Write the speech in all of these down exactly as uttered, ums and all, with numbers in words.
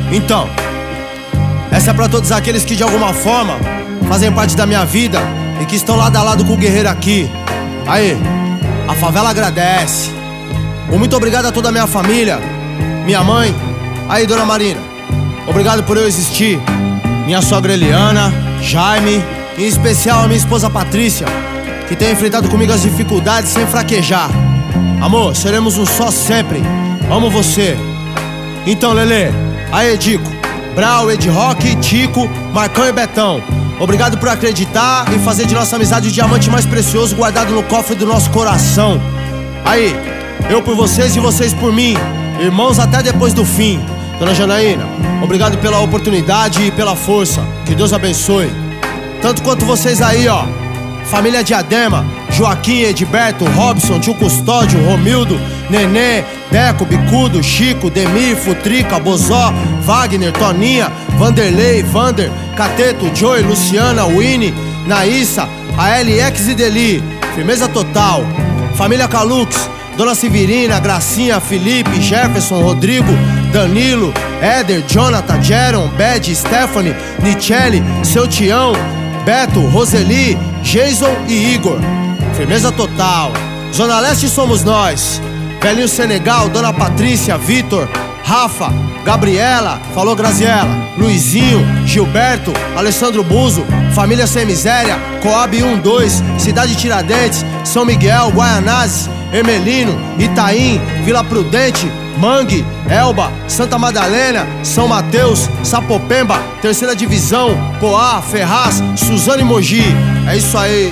Então, essa é pra todos aqueles que de alguma forma fazem parte da minha vida e que estão lado a lado com o guerreiro aqui. Aí, a favela agradece. Um muito obrigado a toda a minha família, minha mãe. Aí, dona Marina, obrigado por eu existir. Minha sogra Eliana, Jaime, em especial a minha esposa Patrícia, que tem enfrentado comigo as dificuldades sem fraquejar. Amor, seremos um só sempre. Amo você. Então, Lelê, aí, Edico, Brau, Ed Rock, Tico, Marcão e Betão, obrigado por acreditar e fazer de nossa amizade o diamante mais precioso guardado no cofre do nosso coração. Aí, eu por vocês e vocês por mim, irmãos até depois do fim. Dona Janaína, obrigado pela oportunidade e pela força. Que Deus abençoe. Tanto quanto vocês aí, ó. Família Diadema, Joaquim, Edberto, Robson, Tio Custódio, Romildo, Nenê, Deco, Bicudo, Chico, Demir, Futrica, Bozó, Wagner, Toninha, Vanderlei, Vander, Cateto, Joey, Luciana, Winnie, Naíssa, a L X e Deli. Firmeza total. Família Calux, Dona Severina, Gracinha, Felipe, Jefferson, Rodrigo, Danilo, Éder, Jonathan, Jaron, Bed, Stephanie, Nichelle, Seu Tião, Beto, Roseli, Jason e Igor. Firmeza total. Zona Leste somos nós. Velhinho Senegal, Dona Patrícia, Vitor, Rafa, Gabriela, falou Graziela, Luizinho, Gilberto, Alessandro Buzo, Família Sem Miséria, Coab um dois, Cidade Tiradentes, São Miguel, Guaianazes, Emelino, Itaim, Vila Prudente, Mangue, Elba, Santa Madalena, São Mateus, Sapopemba, Terceira Divisão, Poá, Ferraz, Suzano e Mogi. É isso aí.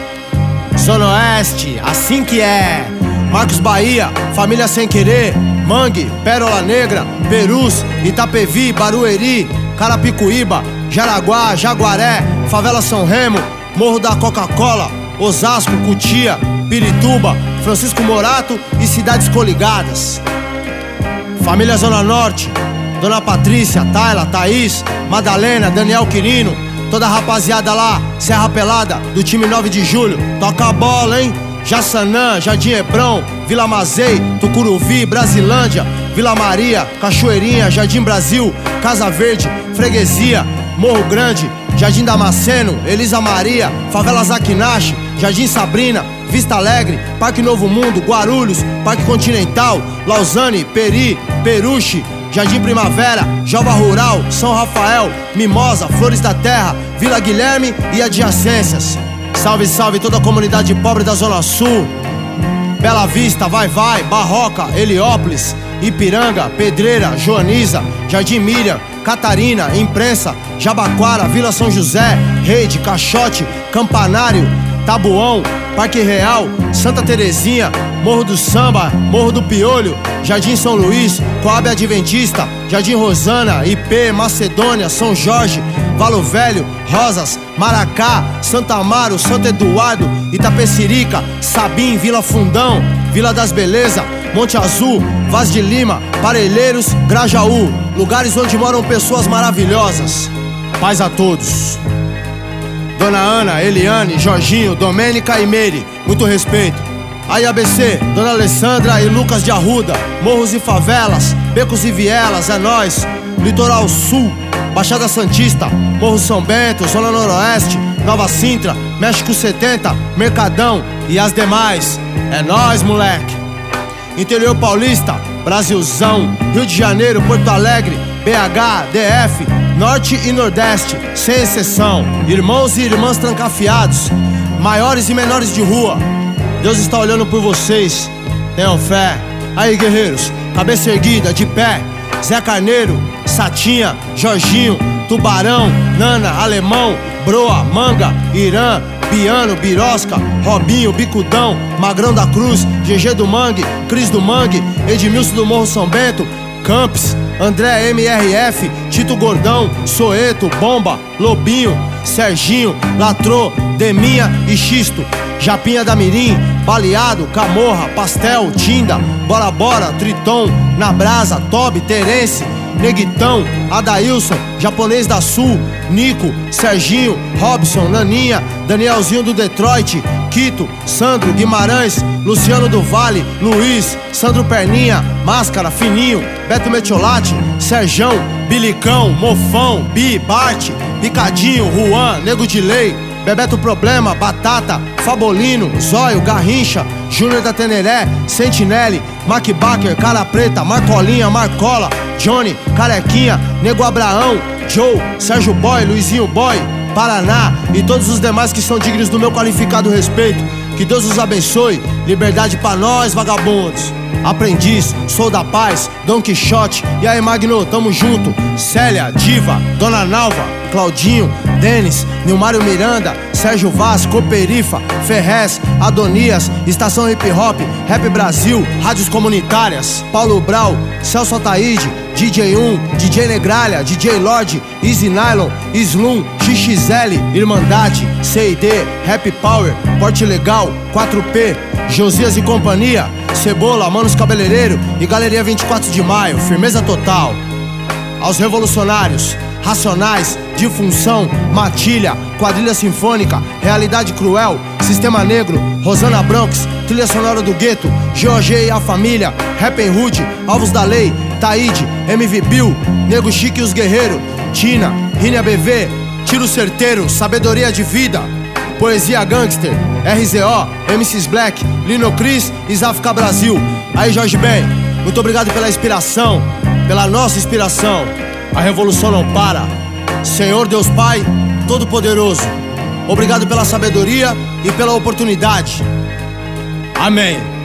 Zona Oeste, assim que é. Marcos Bahia, Família Sem Querer, Mangue, Pérola Negra, Perus, Itapevi, Barueri, Carapicuíba, Jaraguá, Jaguaré, Favela São Remo, Morro da Coca-Cola, Osasco, Cutia, Pirituba, Francisco Morato e cidades coligadas. Família Zona Norte, Dona Patrícia, Tayla, Thaís, Madalena, Daniel Quirino, toda a rapaziada lá, Serra Pelada, do time nove de julho, toca a bola, hein? Jaçanã, Jardim Hebrão, Vila Mazei, Tucuruvi, Brasilândia, Vila Maria, Cachoeirinha, Jardim Brasil, Casa Verde, Freguesia, Morro Grande, Jardim Damasceno, Elisa Maria, Favela Zaquinache, Jardim Sabrina, Vista Alegre, Parque Novo Mundo, Guarulhos, Parque Continental, Lausanne, Peri, Peruche, Jardim Primavera, Jova Rural, São Rafael, Mimosa, Flores da Terra, Vila Guilherme e adjacências. Salve, salve toda a comunidade pobre da Zona Sul. Bela Vista, Vai Vai, Barroca, Heliópolis, Ipiranga, Pedreira, Joaniza, Jardim Miriam, Catarina, Imprensa, Jabaquara, Vila São José, Reide, Caixote, Campanário, Tabuão, Parque Real, Santa Terezinha, Morro do Samba, Morro do Piolho, Jardim São Luís, Coab Adventista, Jardim Rosana, I P, Macedônia, São Jorge, Valo Velho, Rosas, Maracá, Santa Amaro, Santo Eduardo, Itapecerica, Sabim, Vila Fundão, Vila das Beleza, Monte Azul, Vaz de Lima, Parelheiros, Grajaú, lugares onde moram pessoas maravilhosas. Paz a todos. Dona Ana, Eliane, Jorginho, Domênica e Meire, muito respeito. Aí A B C, Dona Alessandra e Lucas de Arruda, Morros e Favelas, Becos e Vielas, é nóis. Litoral Sul, Baixada Santista, Morro São Bento, Zona Noroeste, Nova Sintra, México setenta, Mercadão e as demais. É nóis, moleque. Interior Paulista, Brasilzão, Rio de Janeiro, Porto Alegre, B H, D F, Norte e Nordeste, sem exceção. Irmãos e irmãs trancafiados, maiores e menores de rua, Deus está olhando por vocês, tenham fé. Aí, guerreiros, cabeça erguida, de pé. Zé Carneiro, Satinha, Jorginho, Tubarão, Nana, Alemão, Broa, Manga, Irã, Piano, Birosca, Robinho, Bicudão, Magrão da Cruz, G G do Mangue, Cris do Mangue, Edmilson do Morro São Bento, Campos, André M R F, Tito Gordão, Soeto, Bomba, Lobinho, Serginho, Latrô, Deminha e Xisto, Japinha da Mirim, Baleado, Camorra, Pastel, Tinda, Bora Bora, Triton, Na Brasa, Toby, Terence, Neguitão, Adailson, Japonês da Sul, Nico, Serginho, Robson, Naninha, Danielzinho do Detroit, Quito, Sandro, Guimarães, Luciano do Vale, Luiz, Sandro Perninha, Máscara, Fininho, Beto Metiolate, Serjão, Bilicão, Mofão, Bi, Bart, Picadinho, Juan, Nego de Lei, Bebeto Problema, Batata, Fabolino, Zóio, Garrincha, Júnior da Teneré, Sentinelle, Mac Baker, Cara Preta, Marcolinha, Marcola, Johnny, Carequinha, Nego Abraão, Joe, Sérgio Boy, Luizinho Boy, Paraná e todos os demais que são dignos do meu qualificado respeito. Que Deus os abençoe, liberdade pra nós, vagabundos. Aprendiz, sou da paz, Dom Quixote. E aí, Magno, tamo junto. Célia, Diva, Dona Nalva, Claudinho, Denis, Nilmário Miranda, Sérgio Vaz, Coperifa, Ferrez, Adonias, Estação Hip Hop, Rap Brasil, Rádios Comunitárias, Paulo Brau, Celso Ataíde, D J um, D J Negralha, D J Lorde, Easy Nylon, Slum, X X L, Irmandade, C I D, Rap Power, Porte Legal, quatro P, Josias e Companhia, Cebola, Manos Cabeleireiro e Galeria vinte e quatro de maio, firmeza total. Aos revolucionários, Racionais, Disfunção, Matilha, Quadrilha Sinfônica, Realidade Cruel, Sistema Negro, Rosana Bronx, Trilha Sonora do Gueto, G O G e a Família, Rap Hood, Alvos da Lei, Taíde, M V Bill, Nego Chique e os Guerreiros, Tina, Rínia B V, Tiro Certeiro, Sabedoria de Vida, Poesia Gangster, R Z O, M Cs Black, Lino Cris e Zafka Brasil. Aí, Jorge Ben, muito obrigado pela inspiração, pela nossa inspiração. A revolução não para. Senhor Deus Pai Todo-Poderoso, obrigado pela sabedoria e pela oportunidade. Amém.